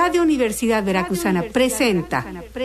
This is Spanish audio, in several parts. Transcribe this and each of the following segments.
Radio Universidad Veracruzana presenta.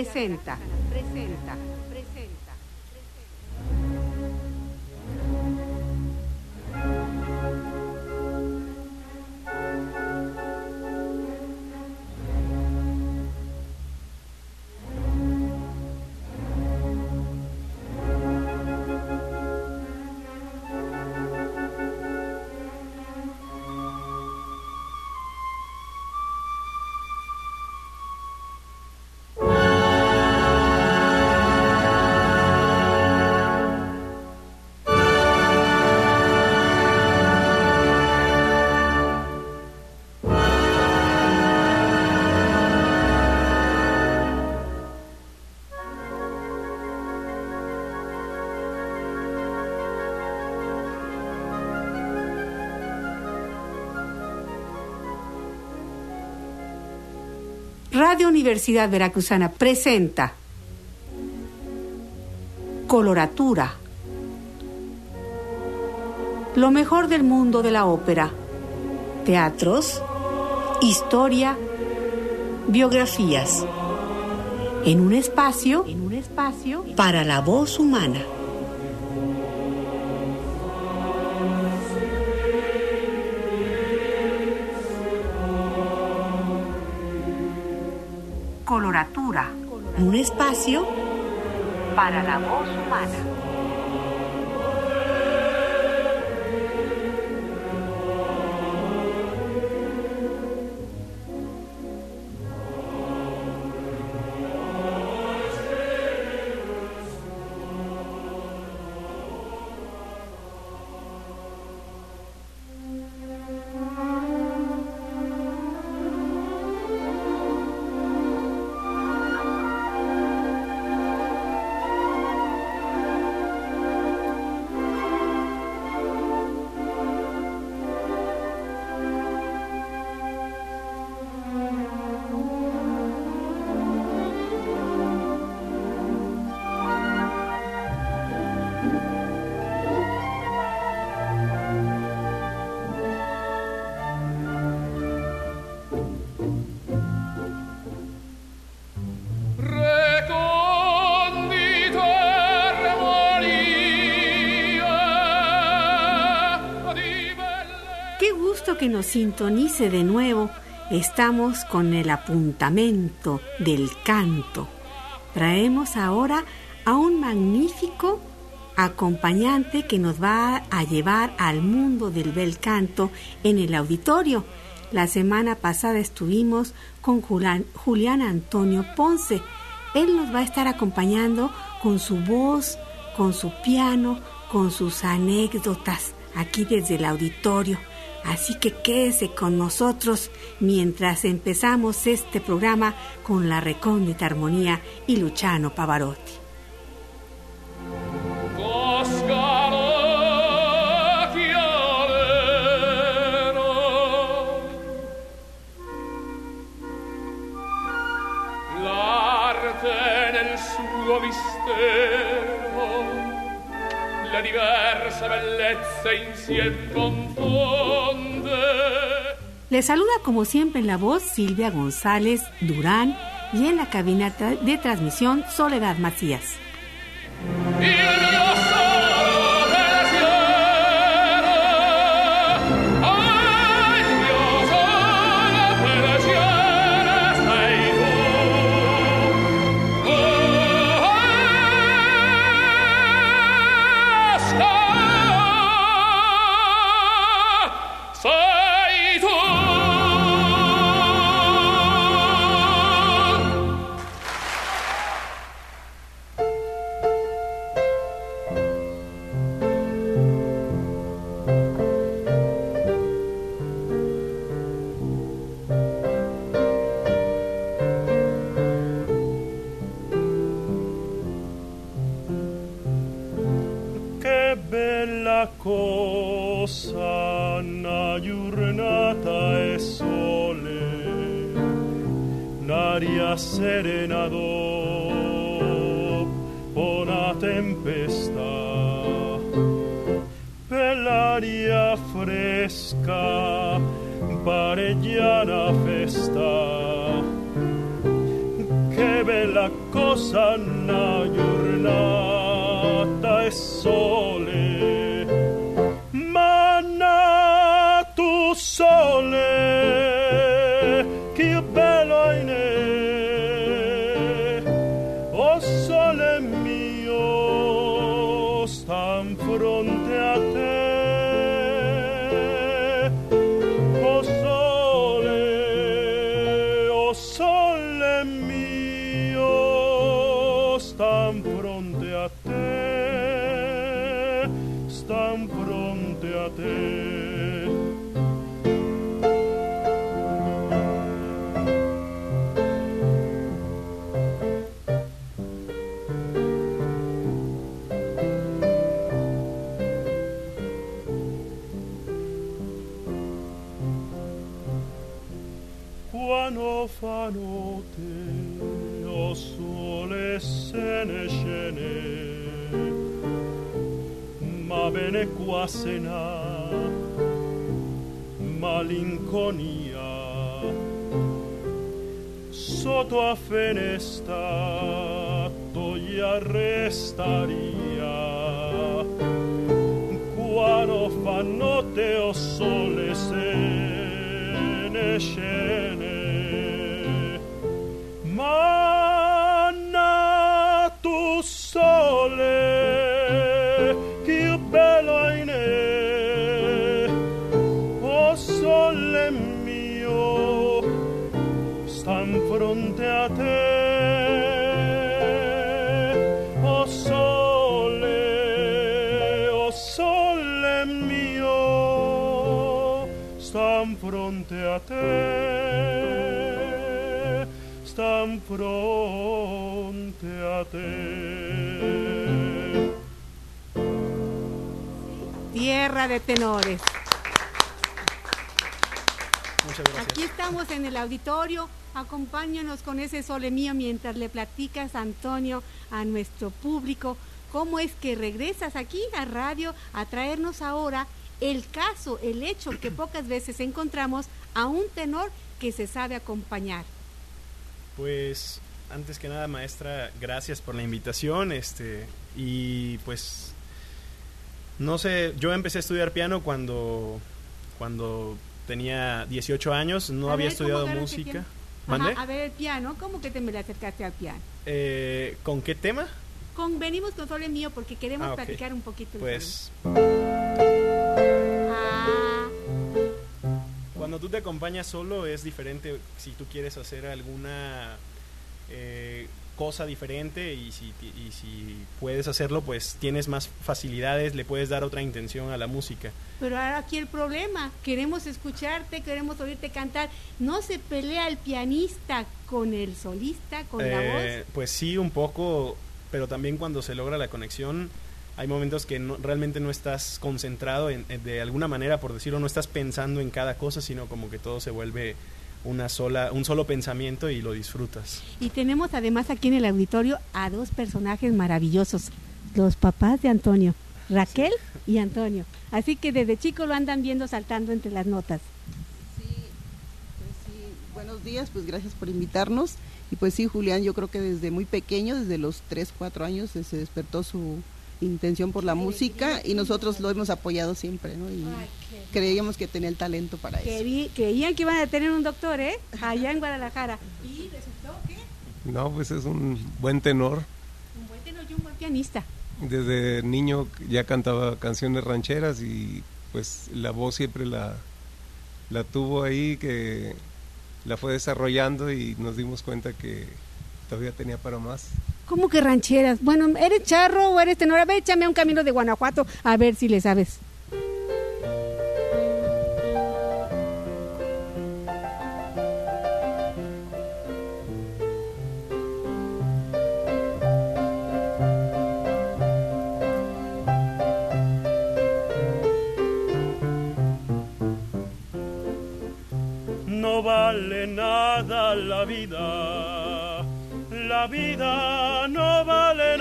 Radio Universidad Veracruzana presenta Coloratura, lo mejor del mundo de la ópera, teatros, historia, biografías, en un espacio para la voz humana. Coloratura, un espacio para la voz humana. Que nos sintonice de nuevo. Estamos con el apuntamento del canto. Traemos ahora a un magnífico acompañante que nos va a llevar al mundo del bel canto en el auditorio. La semana pasada estuvimos con Julián Antonio Ponce. Él nos va a estar acompañando con su voz, con su piano, con sus anécdotas aquí desde el auditorio. Así que quédese con nosotros mientras empezamos este programa con la recóndita armonía y Luciano Pavarotti. L'arte nel suo mistero, la diversa bellezza insieme confonde. Les saluda como siempre en la voz Silvia González Durán y en la cabina de transmisión Soledad Macías. Cosa una giornata e sole, un'aria serena dopo una tempesta, per l'aria fresca pareggia una festa. Osanna giornata e sole, manna tu sole, che bello è ne, o sole mio, sta in fronte a te. Quando fa notte, o sole se ne scene, ma bene qua se n'ha malinconia, sotto a finestra toglia restaria, quando fa notte o sole se ne scene, manna tu sole, che bello è ne, o sole mio, sta in fronte a te, o sole mio, sta in fronte a te, sta in fronte a te. Tierra de tenores. Muchas gracias. Aquí estamos en el auditorio. Acompáñanos con ese sole mío mientras le platicas, Antonio, a nuestro público cómo es que regresas aquí a radio a traernos ahora el caso, el hecho que pocas veces encontramos a un tenor que se sabe acompañar. Pues antes que nada, maestra, gracias por la invitación, y pues no sé, yo empecé a estudiar piano cuando tenía 18 años, no había estudiado música. Ajá, a ver, el piano, ¿cómo que te me le acercaste al piano? ¿Con qué tema? Venimos con sole mío porque queremos platicar un poquito. Pues cuando tú te acompañas solo es diferente. Si tú quieres hacer alguna cosa diferente y si puedes hacerlo, pues tienes más facilidades, le puedes dar otra intención a la música. Pero ahora aquí el problema, queremos escucharte, queremos oírte cantar. ¿No se pelea el pianista con el solista, con la voz? Pues sí, un poco, pero también cuando se logra la conexión hay momentos que realmente no estás concentrado de alguna manera, por decirlo, no estás pensando en cada cosa, sino como que todo se vuelve un solo pensamiento y lo disfrutas. Y tenemos además aquí en el auditorio a dos personajes maravillosos, los papás de Antonio, Raquel y Antonio. Así que desde chico lo andan viendo saltando entre las notas. Sí, buenos días, pues gracias por invitarnos. Y pues sí, Julián, yo creo que desde muy pequeño, desde los 3, 4 años, se despertó su intención por la música y nosotros lo hemos apoyado siempre, ¿no? Y creíamos que tenía el talento para eso. Creían que iban a tener un doctor, allá en Guadalajara. ¿Y resultó qué? No, pues es un buen tenor. Un buen tenor y un buen pianista. Desde niño ya cantaba canciones rancheras y pues la voz siempre la tuvo ahí, que la fue desarrollando y nos dimos cuenta que todavía tenía para más. ¿Cómo que rancheras? Bueno, ¿eres charro o eres tenor? A ver, échame un camino de Guanajuato, a ver si le sabes. No vale nada la vida no vale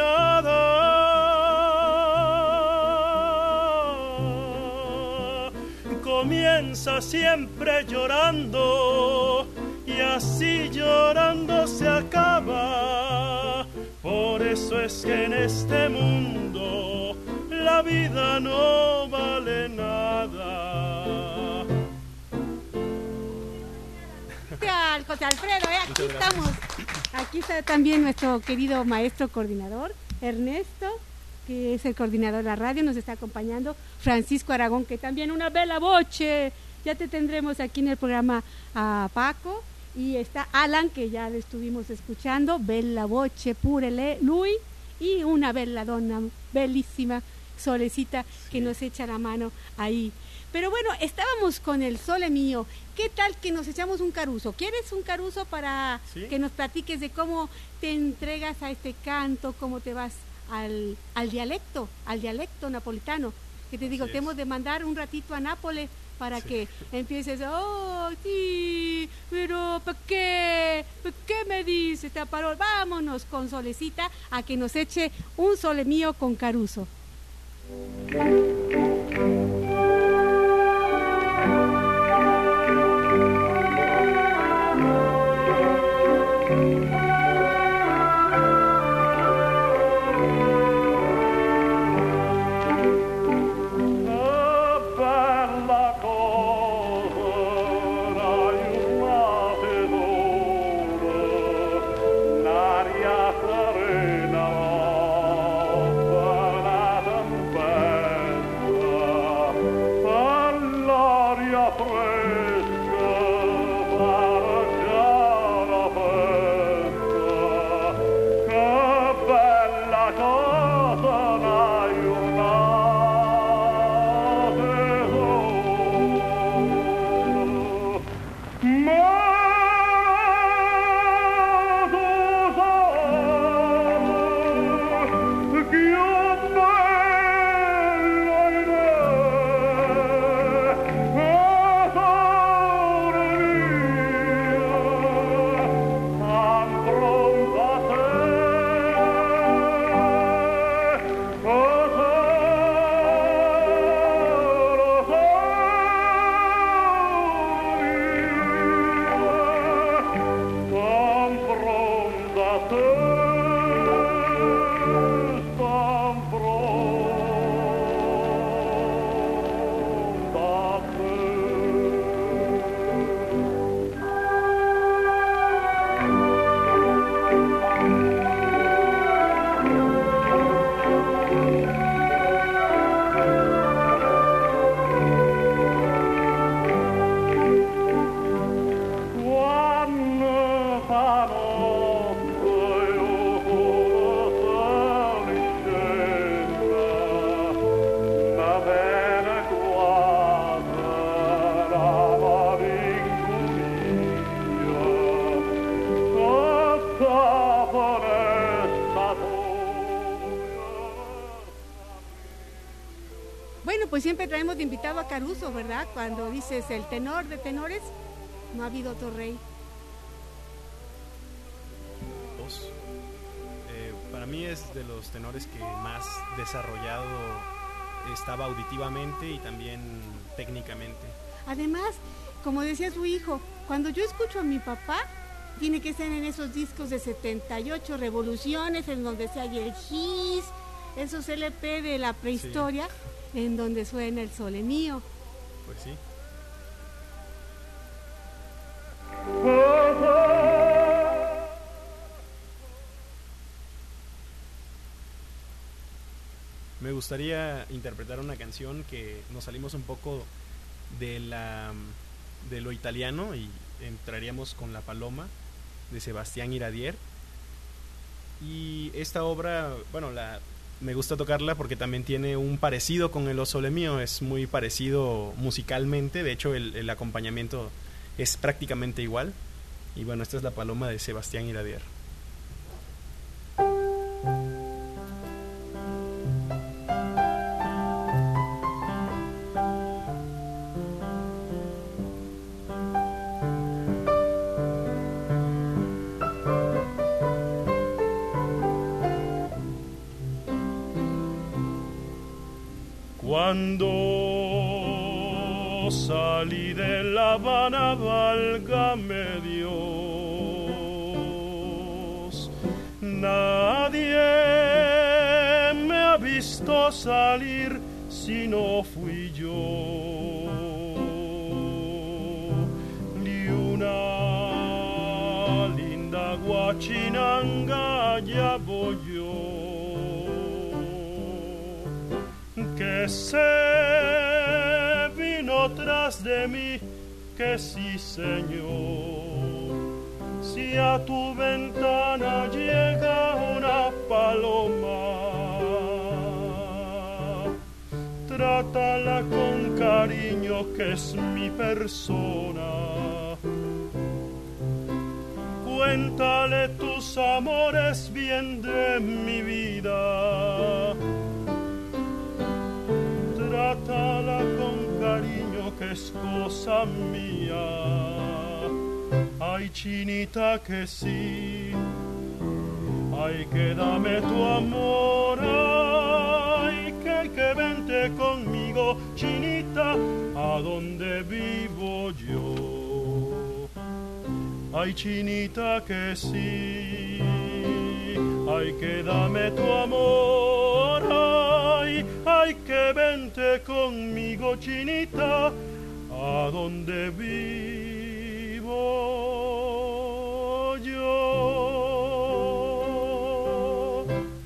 nada. Comienza siempre llorando y así llorando se acaba. eso es que en este mundo la vida no vale nada. José Alfredo, aquí estamos. Aquí está también nuestro querido maestro coordinador, Ernesto, que es el coordinador de la radio, nos está acompañando Francisco Aragón, que también una bella voce. Ya te tendremos aquí en el programa a Paco. Y está Alan, que ya le estuvimos escuchando, bella voce pure lui, y una bella donna, bellísima Solecita, que nos echa la mano ahí. Pero bueno, estábamos con el Sole Mío. ¿Qué tal que nos echamos un caruso? ¿Quieres un caruso para que nos platiques de cómo te entregas a este canto, cómo te vas al dialecto napolitano? Que te digo, tenemos de mandar un ratito a Nápoles para que empieces, oh, sí, pero ¿por qué me dice esta palabra? Vámonos con Solecita a que nos eche un Sole Mío con Caruso. Pues siempre traemos de invitado a Caruso, ¿verdad? Cuando dices el tenor de tenores, no ha habido otro rey. Para mí es de los tenores que más desarrollado estaba auditivamente y también técnicamente. Además, como decía su hijo, cuando yo escucho a mi papá, tiene que ser en esos discos de 78 revoluciones, en donde se halla el gis, esos LP de la prehistoria. Sí. En donde suena el Sole Mío. Pues sí. Me gustaría interpretar una canción que nos salimos un poco de lo italiano y entraríamos con La Paloma de Sebastián Iradier. Y esta obra, bueno, me gusta tocarla porque también tiene un parecido con el O Sole Mío, es muy parecido musicalmente, de hecho el acompañamiento es prácticamente igual. Y bueno, esta es La Paloma de Sebastián Iradier. Cuando salí de La Habana, válgame Dios, Nadie me ha visto salir si no fui yo. Ni una linda guachinanga ya voy yo, que se vino tras de mí, que sí, señor. Si a tu ventana llega una paloma, trátala con cariño, que es mi persona. Cuéntale tus amores, bien de mi vida. Trátala con cariño, que es cosa mía. Ay, chinita, que sí. Ay, que dame tu amor. Ay, que vente conmigo, chinita, a donde vivo yo. Ay, chinita, que sí. Ay, que dame tu amor. Ay, que vente conmigo, chinita, a donde vivo yo.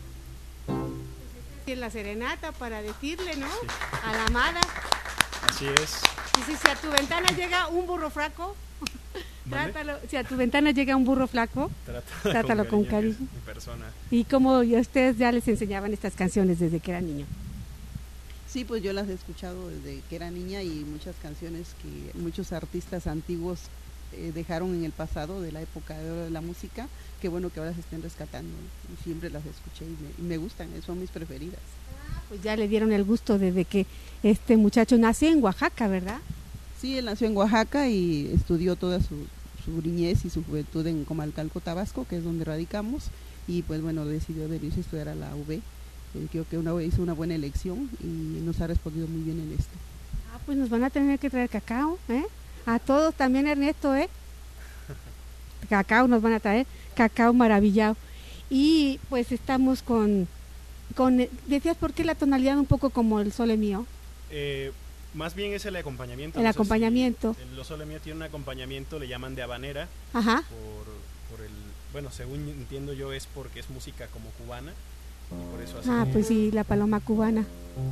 En la serenata para decirle, ¿no? Sí. A la amada. Así es. Y si a tu ventana llega un burro flaco, ¿Mande? trátalo. Si a tu ventana llega un burro flaco, trátalo con cariño. Que es mi persona. y como a ustedes ya les enseñaban estas canciones desde que era niño. Sí, pues yo las he escuchado desde que era niña y muchas canciones que muchos artistas antiguos dejaron en el pasado de la época de la música, que bueno que ahora se estén rescatando. Y siempre las escuché y me gustan, son mis preferidas. Pues ya le dieron el gusto desde que este muchacho nació en Oaxaca, ¿verdad? Sí, él nació en Oaxaca y estudió toda su niñez y su juventud en Comalcalco, Tabasco, que es donde radicamos, y pues bueno, decidió venirse a estudiar a la UB. Creo que hizo una buena elección y nos ha respondido muy bien en esto. Ah, pues nos van a tener que traer cacao, ¿eh? A todos también, Ernesto, ¿eh? Cacao nos van a traer, cacao maravillado. Y pues estamos con decías, ¿por qué la tonalidad un poco como el Sole Mío? Más bien es el acompañamiento. El acompañamiento. El Lo Sole Mío tiene un acompañamiento, le llaman de habanera. Ajá. Por el, bueno, según entiendo yo es porque es música como cubana. Y por eso hace Pues sí, la paloma cubana.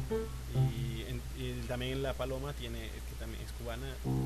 Y también la paloma tiene, que también es cubana,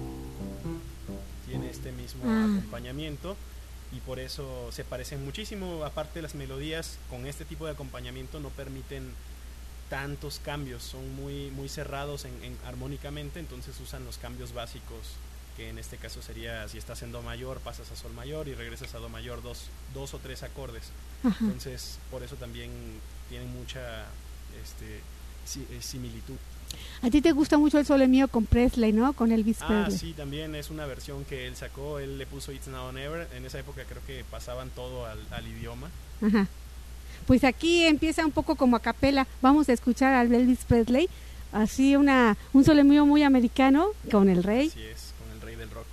tiene este mismo acompañamiento y por eso se parecen muchísimo. Aparte, las melodías con este tipo de acompañamiento no permiten tantos cambios, son muy, muy cerrados armónicamente, entonces usan los cambios básicos, que en este caso sería, si estás en Do mayor, pasas a Sol mayor y regresas a Do mayor, dos o tres acordes. Ajá. Entonces, por eso también tienen mucha similitud. A ti te gusta mucho el Sole Mío con Presley, ¿no? Con Elvis Presley. Sí, también es una versión que él sacó, él le puso It's Now or Never. En esa época creo que pasaban todo al idioma. Ajá. Pues aquí empieza un poco como a capela. Vamos a escuchar a Elvis Presley, así un Sole Mío muy americano con el rey. Así es, con el rey del rock.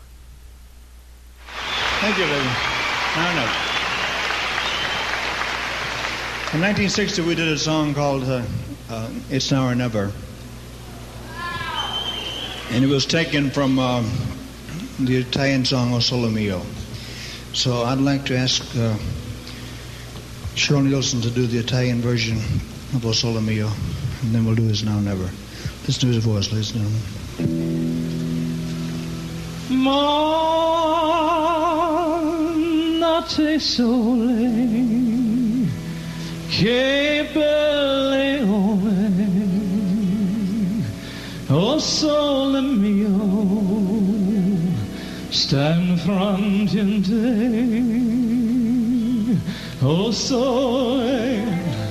Thank you, baby. No. In 1960, we did a song called It's Now or Never. And it was taken from the Italian song O Sole Mio. So I'd like to ask Cheryl Nielsen to do the Italian version of O Sole Mio, and then we'll do It's Now or Never. Listen to his voice, ladies and gentlemen. Notte sole, che belle ore, o Sole Mio, stand fronte in te, o Sole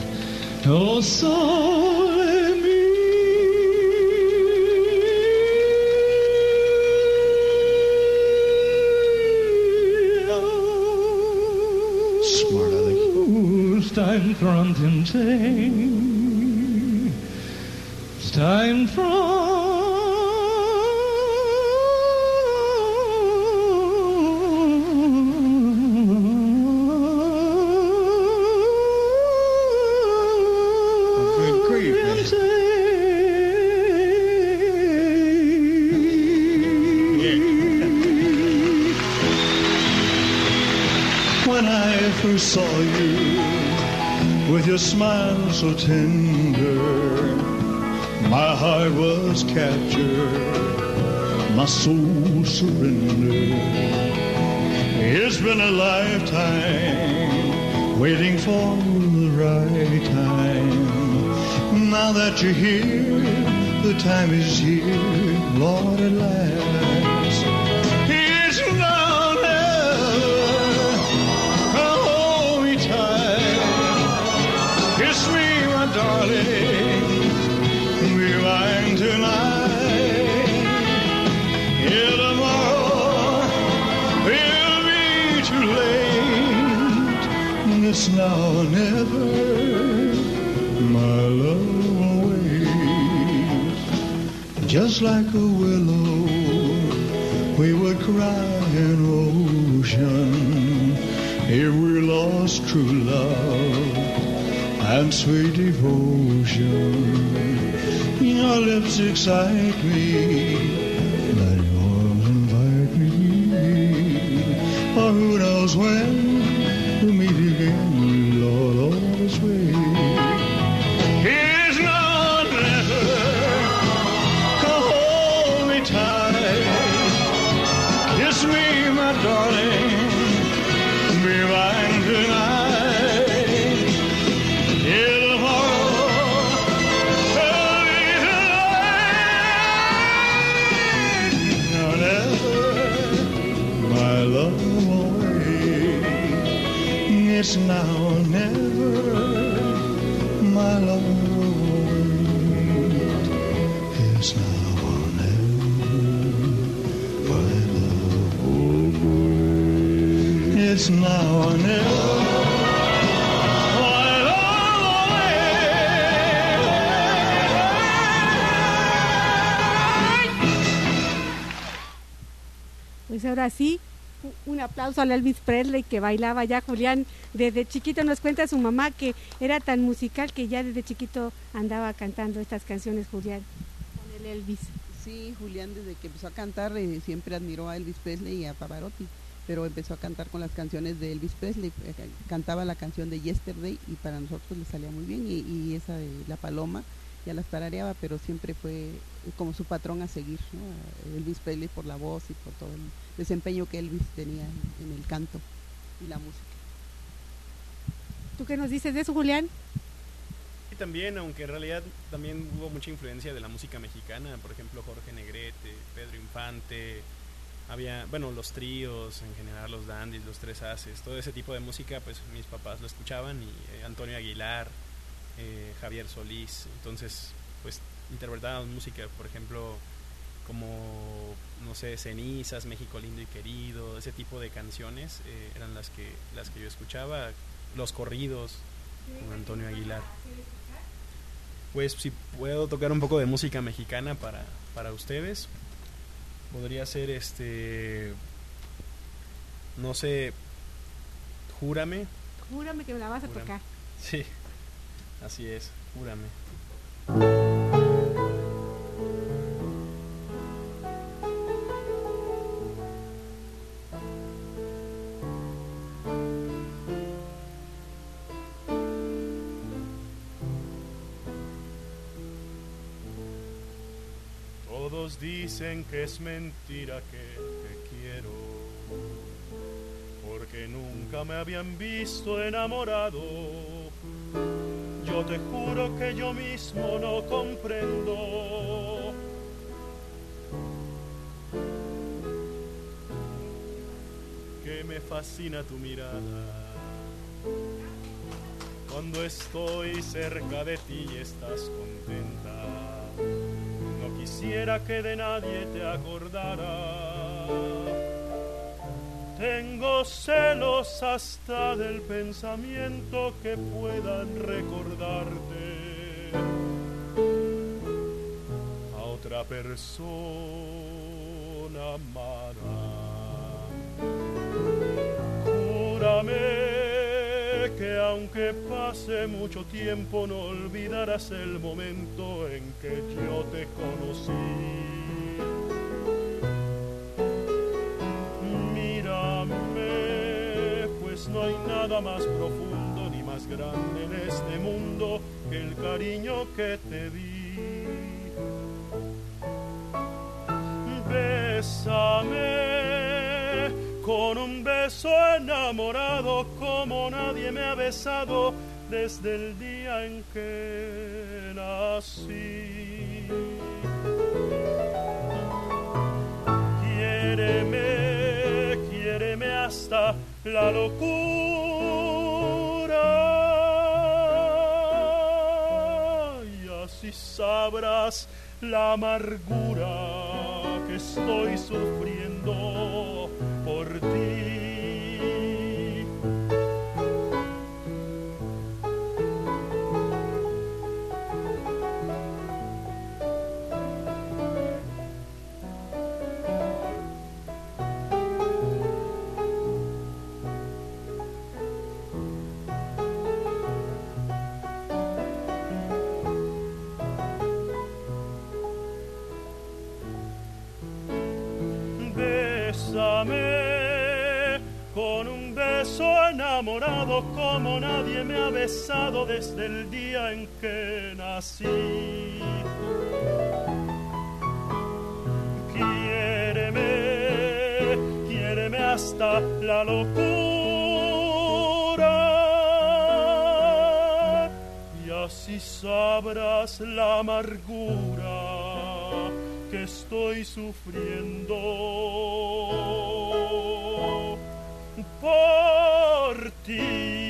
mio. Sta in fronte in te, sta in I saw you with your smile so tender, my heart was captured, my soul surrendered. It's been a lifetime waiting for the right time. Now that you're here, the time is here, Lord, at last. It's now, never, hold me tight, kiss me, my darling, be mine tonight. Yeah, tomorrow will be too late. It's now or never, my love will wait. Just like a willow, we would cry in ocean if we lost true love and sweet devotion. Your lips excite me, let yours invite me, or who knows when we'll meet again, Lord, all this way. Here's no never, come hold me tight, kiss me, my darling, be mine tonight. Yeah, tomorrow will be tonight. No, never, my love will wait. It's now or never, my love will wait. It's now or never, my love will wait. It's now or never, my love will wait. Pues ahora sí, un aplauso a Elvis Presley, que bailaba ya. Julián desde chiquito nos cuenta su mamá que era tan musical que ya desde chiquito andaba cantando estas canciones, Julián, con el Elvis. Sí, Julián desde que empezó a cantar siempre admiró a Elvis Presley y a Pavarotti, pero empezó a cantar con las canciones de Elvis Presley. Cantaba la canción de Yesterday y para nosotros le salía muy bien, y esa de La Paloma ya las tarareaba, pero siempre fue como su patrón a seguir, ¿no? A Elvis Presley por la voz y por todo el desempeño que Elvis tenía en el canto y la música. ¿Tú qué nos dices de eso, Julián? Y también, aunque en realidad también hubo mucha influencia de la música mexicana, por ejemplo Jorge Negrete, Pedro Infante, había, bueno, los tríos, en general los dandies, los Tres Haces, todo ese tipo de música, pues mis papás lo escuchaban, y Antonio Aguilar, Javier Solís, entonces pues interpretaban música, por ejemplo, como, no sé, Cenizas, México Lindo y Querido, ese tipo de canciones eran las que yo escuchaba, los corridos con Antonio Aguilar. Pues si puedo tocar un poco de música mexicana para ustedes, podría ser no sé, Júrame. Júrame que me la vas a tocar. Sí, así es, Júrame. Todos dicen que es mentira que te quiero, porque nunca me habían visto enamorado. Yo te juro que yo mismo no comprendo que me fascina tu mirada. Cuando estoy cerca de ti y estás contenta, no quisiera que de nadie te acordara. Tengo celos hasta del pensamiento que puedan recordarte a otra persona amada. Júrame que aunque pase mucho tiempo no olvidarás el momento en que yo te conocí. Mírame, pues no hay nada más profundo ni más grande en este mundo que el cariño que te di. Bésame con un beso enamorado como nadie me ha besado desde el día en que nací. Quiéreme, quiéreme hasta la locura y así sabrás la amargura que estoy sufriendo por ti. Bésame con un beso enamorado como nadie me ha besado desde el día en que nací. Quiéreme, quiéreme hasta la locura y así sabrás la amargura que estoy sufriendo por ti.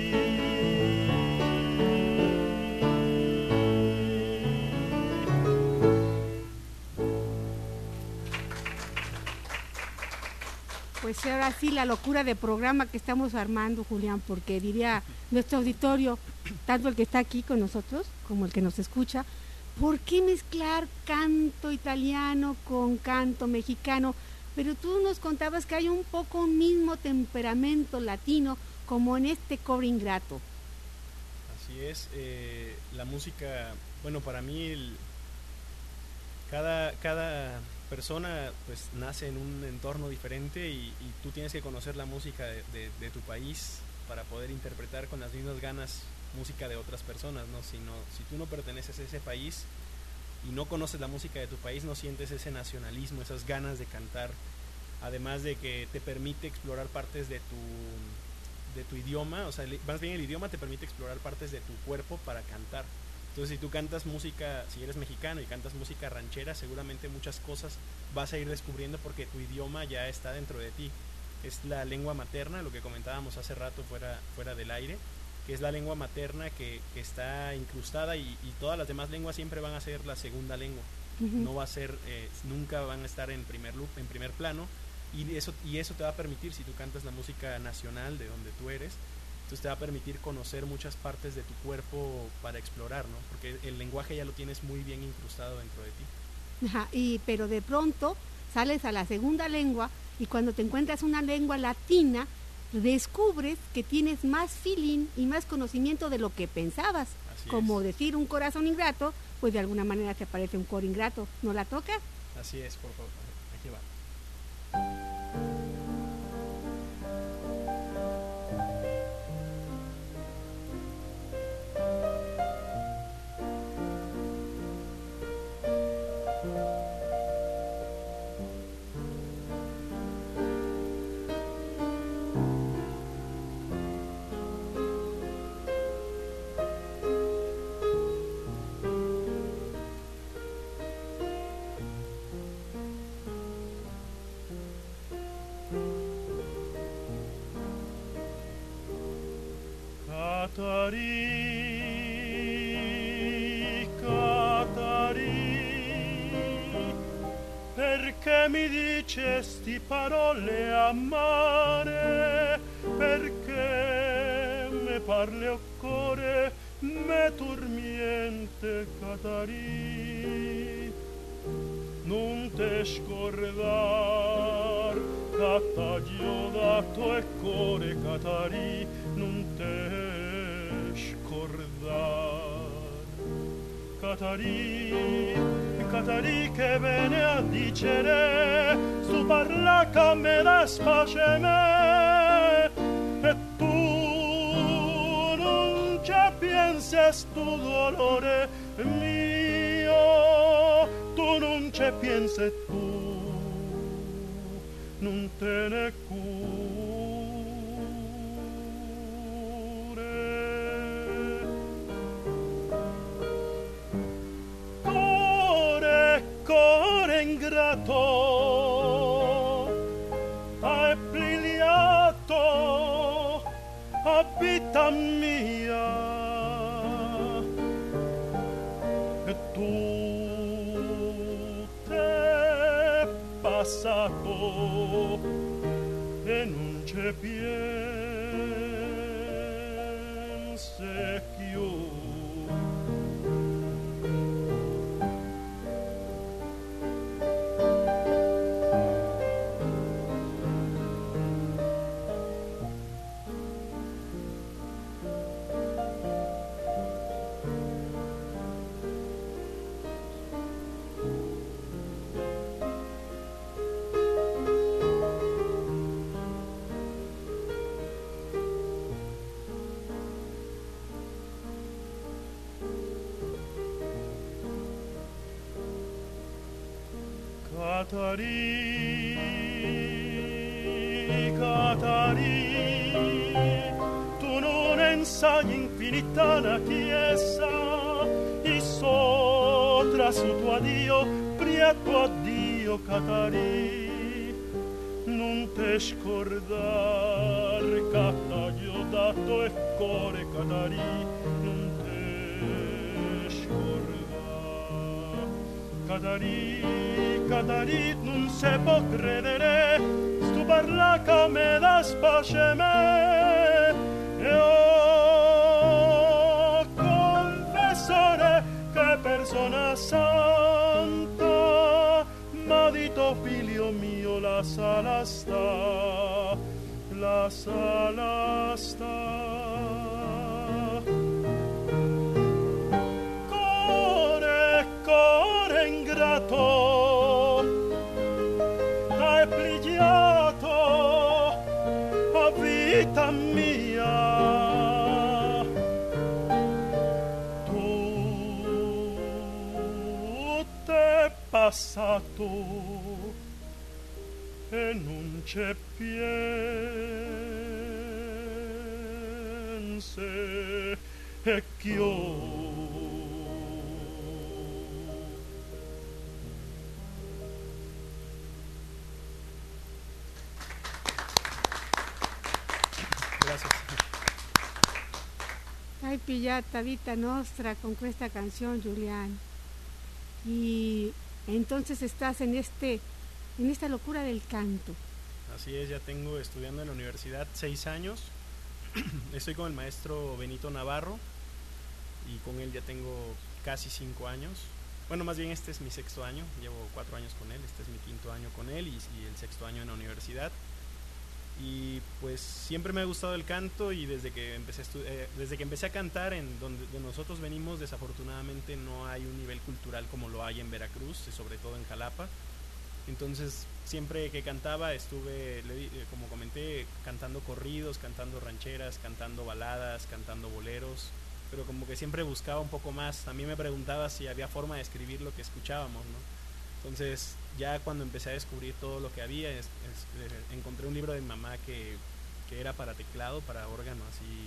Pues ahora sí, la locura de programa que estamos armando, Julián, porque diría nuestro auditorio, tanto el que está aquí con nosotros como el que nos escucha, ¿por qué mezclar canto italiano con canto mexicano? Pero tú nos contabas que hay un poco un mismo temperamento latino, como en este Cobre Ingrato. Así es, la música, bueno, para mí cada persona pues nace en un entorno diferente y tú tienes que conocer la música de tu país para poder interpretar con las mismas ganas música de otras personas, ¿no? Si tú no perteneces a ese país y no conoces la música de tu país, no sientes ese nacionalismo, esas ganas de cantar, además de que te permite explorar partes de tu idioma, o sea, más bien el idioma te permite explorar partes de tu cuerpo para cantar. Entonces, si tú cantas música, si eres mexicano y cantas música ranchera, seguramente muchas cosas vas a ir descubriendo porque tu idioma ya está dentro de ti. Es la lengua materna, lo que comentábamos hace rato fuera del aire, que es la lengua materna que está incrustada y todas las demás lenguas siempre van a ser la segunda lengua. No va a ser, nunca van a estar en primer plano, y eso te va a permitir, si tú cantas la música nacional de donde tú eres, entonces te va a permitir conocer muchas partes de tu cuerpo para explorar, ¿no? Porque el lenguaje ya lo tienes muy bien incrustado dentro de ti. Ajá, pero de pronto sales a la segunda lengua y cuando te encuentras una lengua latina, descubres que tienes más feeling y más conocimiento de lo que pensabas. Así como es. decir un corazón ingrato, pues de alguna manera te aparece un coro ingrato. ¿No la tocas? Así es, por favor, aquí va. Catari, perché mi dicesti parole amare, perché me parli a cuore, me turmiente Catari, non te scordar, Catagio dato e core Catari, non te Catari, Catari che vene a dicere, su parla che me da space me, e penses tu dolore mio, tu non ci pensi tu, non te ne cure. Core ingrato, hai pligliato a vita mia, e tu t'è passato e non c'è piense più. Catari, tu non ensagni infinita la chiesa, y sopra su tu addio, prieto addio, Catari, non te scordar, Cataglio dato e core, Catari, non te scordar, Catari, non se può credere, stu parla che me da space me, e oh, confessore, che persona santa, ma di tuo figlio mio la sala sta, la sala sta. Core ingrato, hai pligliato a vita mia, tu t'è passato e non c'è piense e ch'io. Hai pillata vita nostra con esta canción, Julián. Y entonces estás en esta locura del canto. Así es, ya tengo estudiando en la universidad 6 años. Estoy con el maestro Benito Navarro y con él ya tengo casi 5 años. Bueno, más bien este es mi 6º año, llevo 4 años con él, este es mi 5º año con él y el 6º año en la universidad. Y pues siempre me ha gustado el canto y desde que empecé a cantar en donde nosotros venimos, desafortunadamente no hay un nivel cultural como lo hay en Veracruz, sobre todo en Jalapa. Entonces siempre que cantaba estuve, como comenté, cantando corridos, cantando rancheras, cantando baladas, cantando boleros, pero como que siempre buscaba un poco más. También me preguntaba si había forma de escribir lo que escuchábamos, ¿no? Entonces ya cuando empecé a descubrir todo lo que había, encontré un libro de mi mamá que era para teclado, para órgano, así,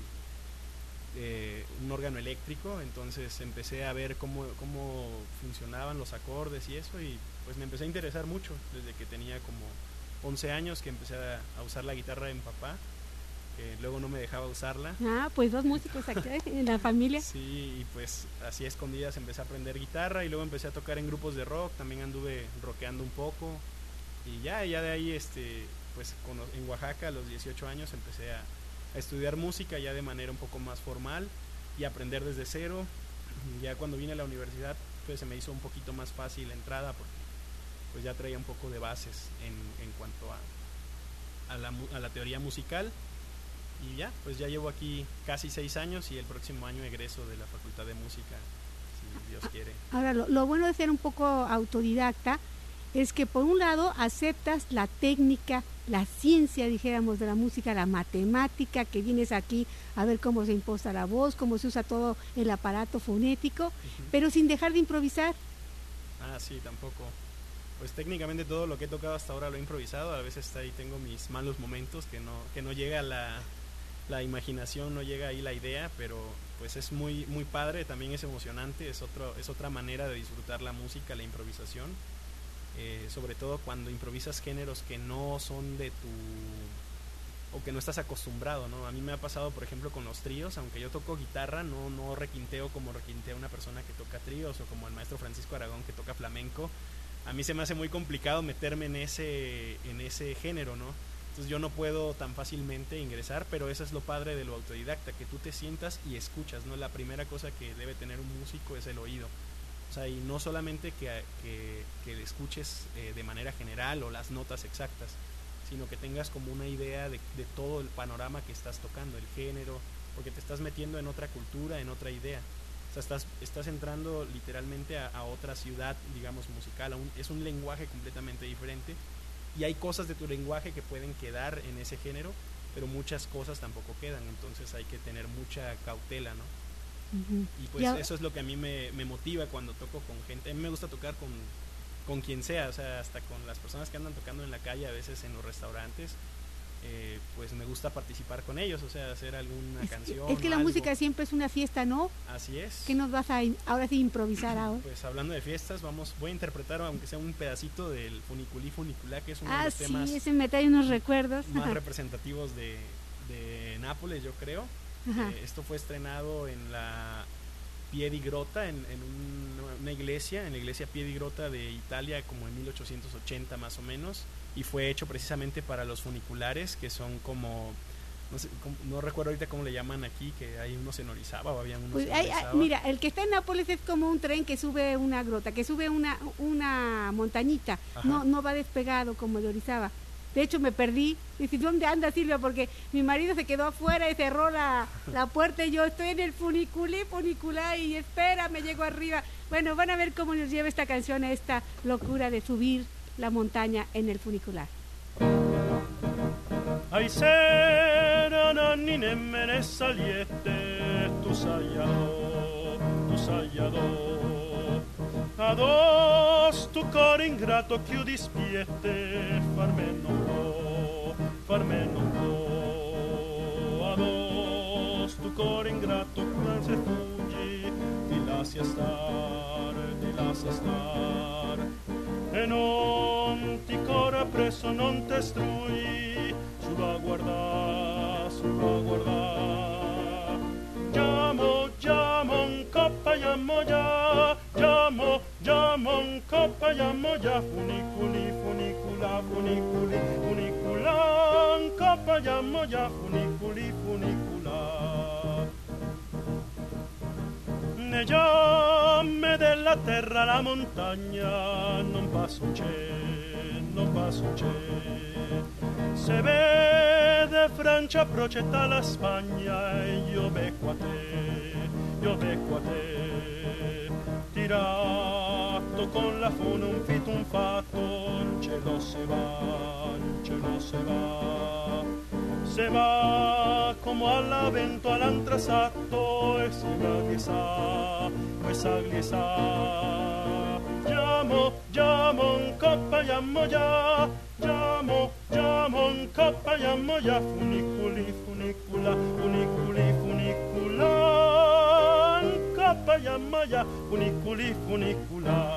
un órgano eléctrico. Entonces empecé a ver cómo funcionaban los acordes y eso, y pues me empecé a interesar mucho desde que tenía como 11 años, que empecé a usar la guitarra de mi papá, que luego no me dejaba usarla. Ah, pues 2 músicos aquí en la familia. Sí, y pues así a escondidas empecé a aprender guitarra y luego empecé a tocar en grupos de rock, también anduve rockeando un poco y ya de ahí pues en Oaxaca a los 18 años empecé a estudiar música ya de manera un poco más formal y aprender desde cero. Ya cuando vine a la universidad pues se me hizo un poquito más fácil la entrada porque pues ya traía un poco de bases en cuanto a la teoría musical. Y ya, pues ya llevo aquí casi 6 años y el próximo año egreso de la Facultad de Música, si Dios quiere. Ahora, lo bueno de ser un poco autodidacta es que por un lado aceptas la técnica la ciencia, dijéramos, de la música, la matemática, que vienes aquí a ver cómo se imposta la voz, cómo se usa todo el aparato fonético, pero sin dejar de improvisar. Ah, sí, tampoco. Pues técnicamente todo lo que he tocado hasta ahora lo he improvisado. A veces ahí tengo mis malos momentos que no llega la imaginación, no llega ahí la idea, pero pues es muy muy padre, también es emocionante, es otra manera de disfrutar la música, la improvisación, sobre todo cuando improvisas géneros que no son de tu, o que no estás acostumbrado, ¿no? A mí me ha pasado, por ejemplo, con los tríos, aunque yo toco guitarra, no requinteo como requintea una persona que toca tríos, o como el maestro Francisco Aragón que toca flamenco. A mí se me hace muy complicado meterme en ese género, ¿no? Entonces yo no puedo tan fácilmente ingresar, pero eso es lo padre de lo autodidacta, que tú te sientas y escuchas, ¿no? La primera cosa que debe tener un músico es el oído. O sea, y no solamente que escuches de manera general o las notas exactas, sino que tengas como una idea de todo el panorama que estás tocando, el género, porque te estás metiendo en otra cultura, en otra idea. O sea, estás entrando literalmente a otra ciudad, digamos, musical, es un lenguaje completamente diferente, y hay cosas de tu lenguaje que pueden quedar en ese género, pero muchas cosas tampoco quedan, entonces hay que tener mucha cautela, ¿no? Y pues eso es lo que a mí me motiva cuando toco con gente. A mí me gusta tocar con quien sea, o sea, hasta con las personas que andan tocando en la calle, a veces en los restaurantes, pues me gusta participar con ellos, o sea, hacer alguna canción. Es que la música siempre es una fiesta, ¿no? Así es. ¿Qué nos vas a ahora sí improvisar ahora? Pues hablando de fiestas, voy a interpretar, aunque sea un pedacito del Funiculí Funiculá, que es uno de los temas ese me trae unos recuerdos más representativos de Nápoles, yo creo. Esto fue estrenado en la Piedi Grotta, en una iglesia, en la iglesia Piedi Grotta de Italia, como en 1880 más o menos, y fue hecho precisamente para los funiculares, que son como, no recuerdo ahorita cómo le llaman aquí, que hay unos en Orizaba, o habían unos en Orizaba. Mira, el que está en Nápoles es como un tren que sube una grota, que sube una montañita, no va despegado como de Orizaba. De hecho me perdí, dije, ¿dónde anda Silvia? Porque mi marido se quedó afuera y cerró la puerta, y yo estoy en el funiculá y espera, me llego arriba. Bueno, van a ver cómo nos lleva esta canción a esta locura de subir la montaña en el funicular. Ai sera nanni nemmene saliette, tu saiado, ados tu cor ingrato chiudi spiette, farme non può, ados tu cor ingrato quando se fuggi, ti lascia star, e non ti corra presso, non te strui, sulla guarda, Giamo in coppa, giamo già, giamo in coppa, giamo già, funicula, in coppa, giamo già, funicula. Ne giamme della terra la montagna, non passo c'è. Se vede Francia procetta la Spagna, e io becco a te, tirato con la fune un fito un fatto, un cielo se va come alla vento all'antrasato, e si gliesa, giamo in coppa, giamo già, giamo in coppa, giamo già, funicula, in coppa, giamo già, funicula.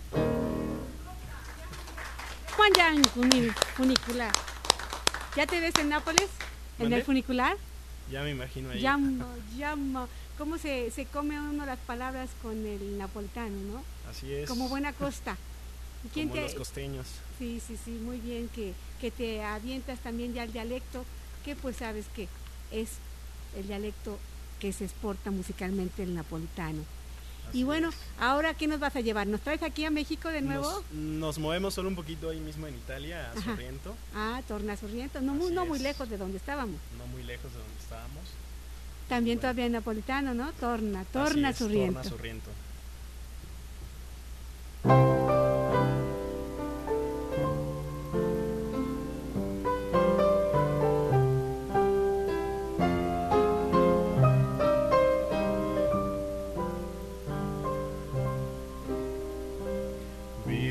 Juan funicular. ¿Ya te ves en Nápoles? ¿En el funicular? Ya me imagino ahí. Llamo. ¿Cómo se come uno las palabras con el napolitano, no? Así es. Como buena costa. Como los costeños. Sí, muy bien que te avientas también ya el dialecto, que pues sabes que es el dialecto que se exporta musicalmente el napolitano. Así y bueno, ahora ¿qué nos vas a llevar? ¿Nos traes aquí a México de nuevo? Nos movemos solo un poquito ahí mismo en Italia, a Sorrento. Torna a Sorrento, no muy lejos de donde estábamos. No muy lejos de donde estábamos. También todavía en napolitano, ¿no? Torna Sorrento. Torna Sorrento.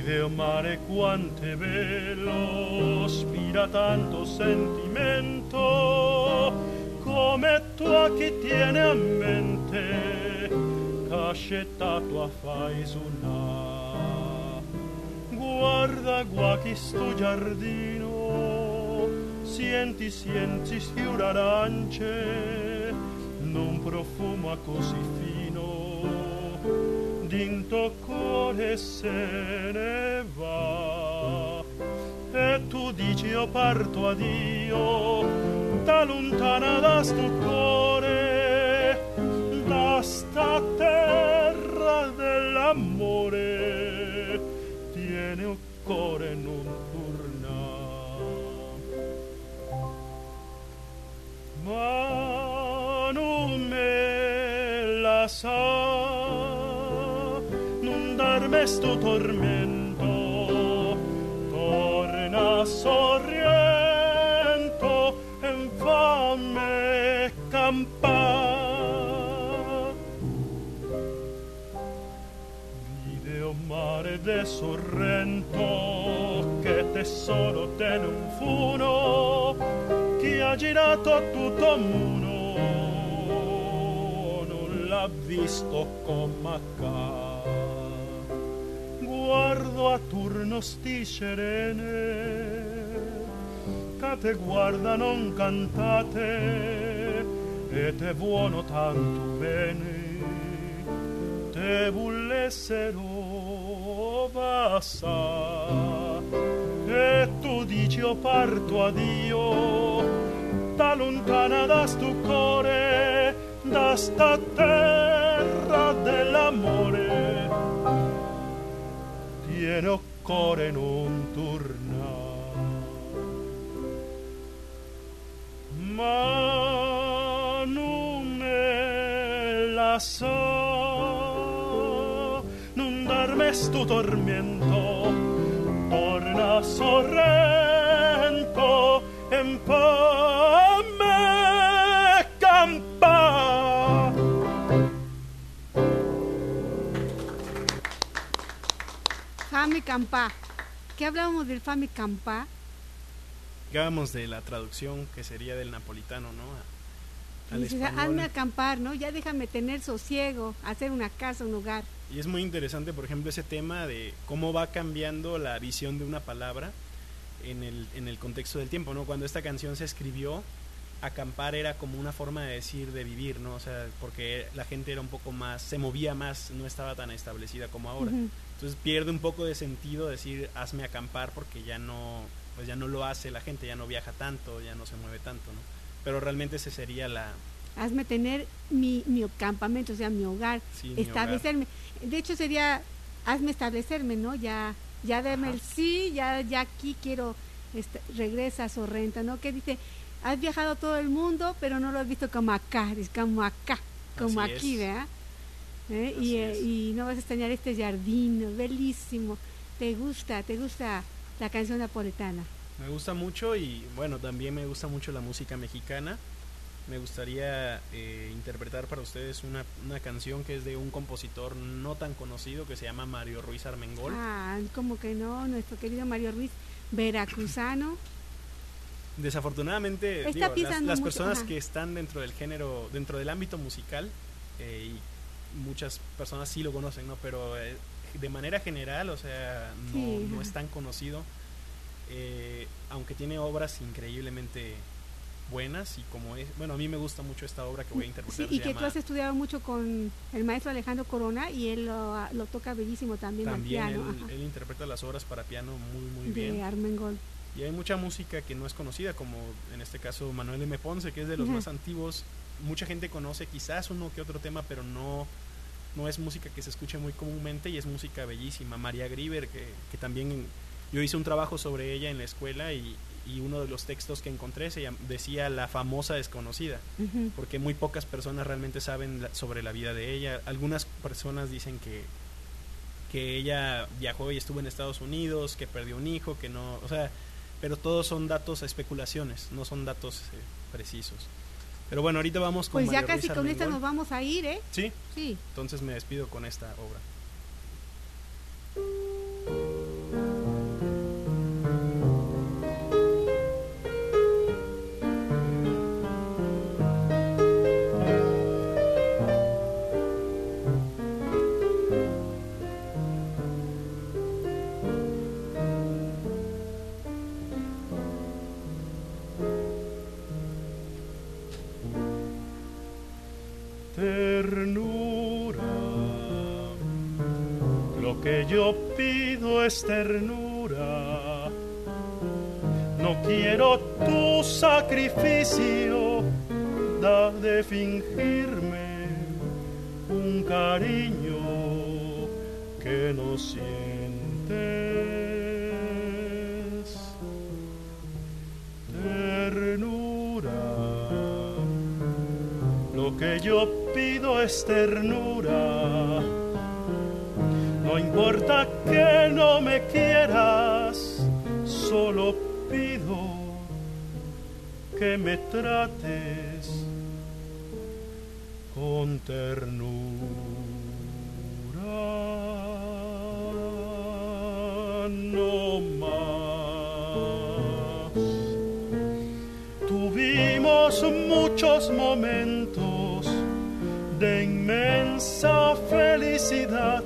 Vide mare quante bello, spira tanto sentimento, come tu a chi tiene a mente, cascetta tua fai suonà. Guarda qua chi sto giardino, sienti sfior arance, non profuma così fino, dinto cuore se ne va. E tu dici io parto addio, da lontana da sto cuore, da sta terra dell'amore, tiene il cuore non torna. Ma non me la sa, non darmi sto tormento, torna Sorrento e fammi campare. Video mare de Sorrento, che tesoro te non funo, chi ha girato a tutto il mondo non l'ha visto come qua. Guardo a turno sti serene, che te guardano cantate e te vuono tanto bene, te volessero passare. E tu dici io parto addio, da lontana da sto cuore, da sta terra dell'amore, tiene il cuore non torna. Ma non me la so, non darmi sto tormento, torna Sorrento e un po' me campa. Fame Campá. ¿Qué hablábamos del Fame Campá? Hablábamos de la traducción que sería del napolitano, ¿no? Al Dices, español. hazme acampar, ¿no? Ya déjame tener sosiego, hacer una casa, un hogar. Y es muy interesante, por ejemplo, ese tema de cómo va cambiando la visión de una palabra en el contexto del tiempo, ¿no? Cuando esta canción se escribió, acampar era como una forma de decir, de vivir, ¿no? O sea, porque la gente era un poco más, se movía más, no estaba tan establecida como ahora. Uh-huh. Entonces pierde un poco de sentido decir, hazme acampar, porque ya no, pues ya no lo hace la gente, ya no viaja tanto, ya no se mueve tanto, ¿no? Pero realmente ese sería la... Hazme tener mi campamento, o sea, mi hogar, Sí, mi establecerme. De hecho sería, hazme establecerme, ¿no? Ya dame el sí, ya aquí quiero, regresa a Sorrento, ¿no? Que dice, has viajado todo el mundo, pero no lo has visto como acá, es como acá, como Así aquí, es. ¿verdad? Así es. Y no vas a extrañar este jardín, bellísimo. ¿Te gusta la canción napoletana? Me gusta mucho y bueno, también me gusta mucho la música mexicana. Me gustaría interpretar para ustedes una canción que es de un compositor no tan conocido que se llama Mario Ruiz Armengol. Ah, como que no, nuestro querido Mario Ruiz, veracruzano. Desafortunadamente, Está digo, pisando las mucho, personas ajá. que están dentro del género, dentro del ámbito musical, y muchas personas sí lo conocen, ¿no? Pero de manera general, o sea, Sí, no ajá. es tan conocido, aunque tiene obras increíblemente buenas y como es, bueno, a mí me gusta mucho esta obra que voy a interpretar. Sí, y se que llama tú has estudiado mucho con el maestro Alejandro Corona y él lo toca bellísimo también al piano. él interpreta las obras para piano muy De bien. Armengol. Y hay mucha música que no es conocida, como en este caso Manuel M. Ponce, que es de los Ujú. más antiguos. Mucha gente conoce quizás uno que otro tema, pero no es música que se escuche muy comúnmente y es música bellísima. María Grieber, que también yo hice un trabajo sobre ella en la escuela y uno de los textos que encontré decía La famosa desconocida, Ujú. porque muy pocas personas realmente saben sobre la vida de ella. Algunas personas dicen que ella viajó y estuvo en Estados Unidos, que perdió un hijo, que no, o sea, pero todos son datos, especulaciones, no son datos precisos. Pero bueno, ahorita vamos con Pues ya Mario casi Ruiz con esta Armengol. nos vamos a ir, ¿eh? Sí, Sí. entonces me despido con esta obra. que yo pido es ternura. No quiero tu sacrificio, da de fingirme un cariño que no sientes. Ternura, lo que yo pido es ternura. No importa que no me quieras, solo pido que me trates con ternura. No más. Tuvimos muchos momentos de inmensa felicidad,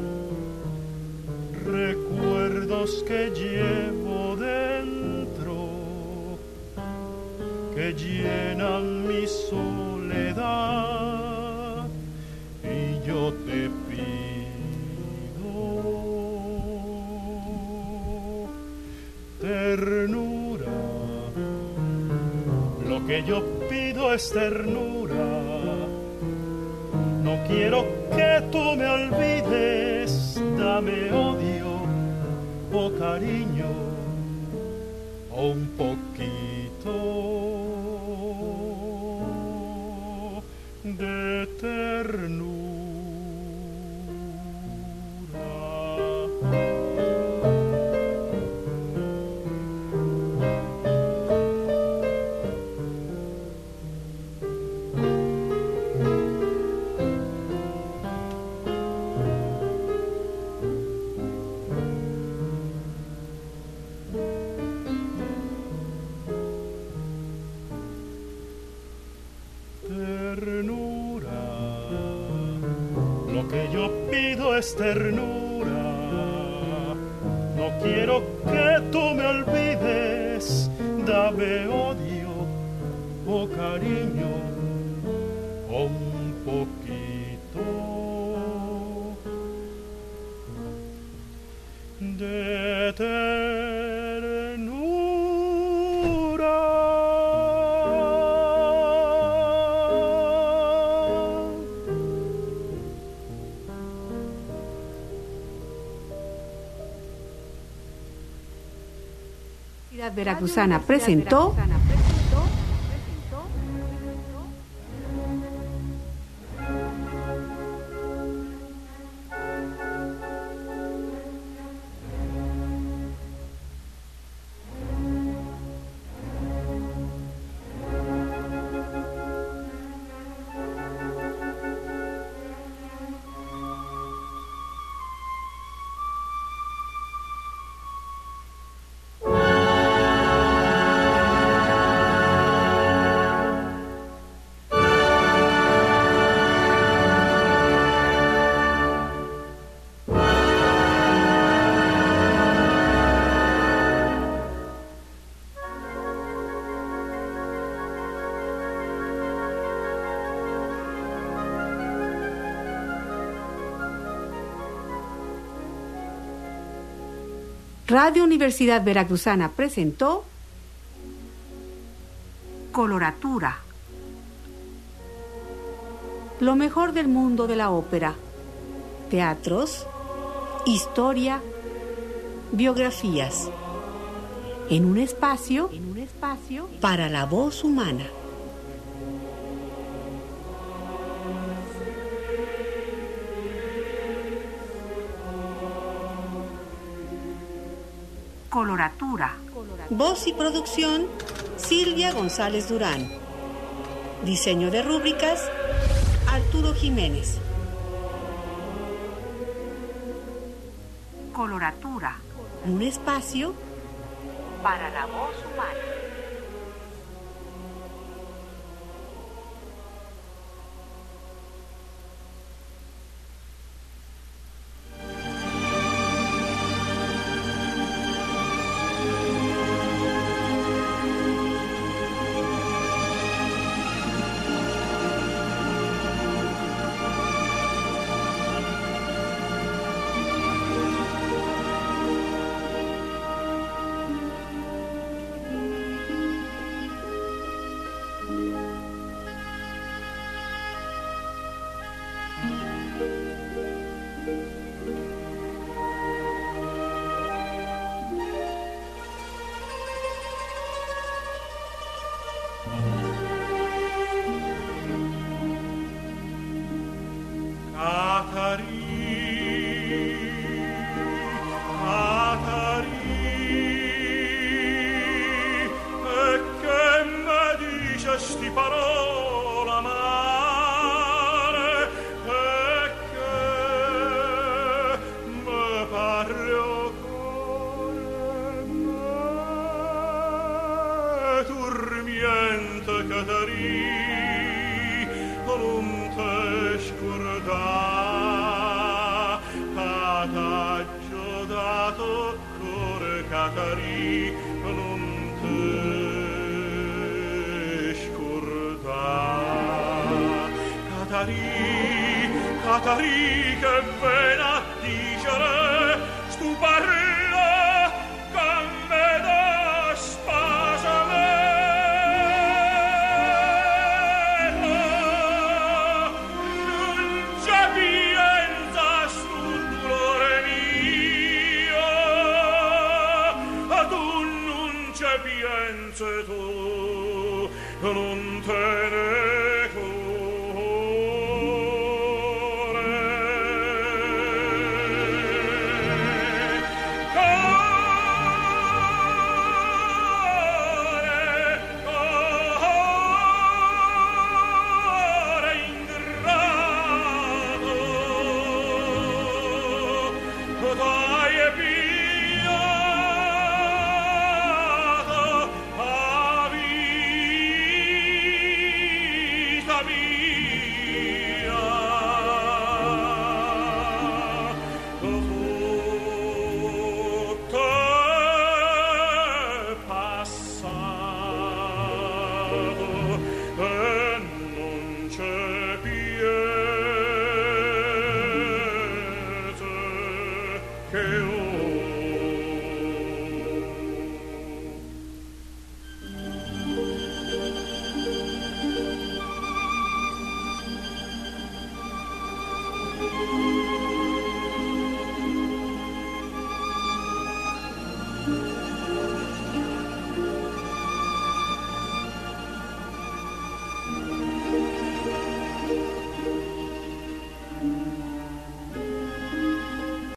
recuerdos que llevo dentro, que llenan mi soledad, y yo te pido ternura. Lo que yo pido es ternura. No quiero que tú me olvides, dame odio o cariño o un poquito de ternura. Es ternura. No quiero que tú me olvides, dame odio o cariño o un poquito de ternura. Veracruzana presentó Radio Universidad Veracruzana presentó Coloratura, lo mejor del mundo de la ópera, teatros, historia, biografías, en un espacio para la voz humana. Coloratura. Voz y producción, Silvia González Durán. Diseño de rúbricas, Arturo Jiménez. Coloratura. Un espacio para la voz humana. Catari, non te scordà, pataggio dato core Catari, non te scordà. Catari, che vena dicere, stu parla, gambe da spasamento, non c'è pienza stu dolore mio, a tu non c'è pienza tu, non te ne che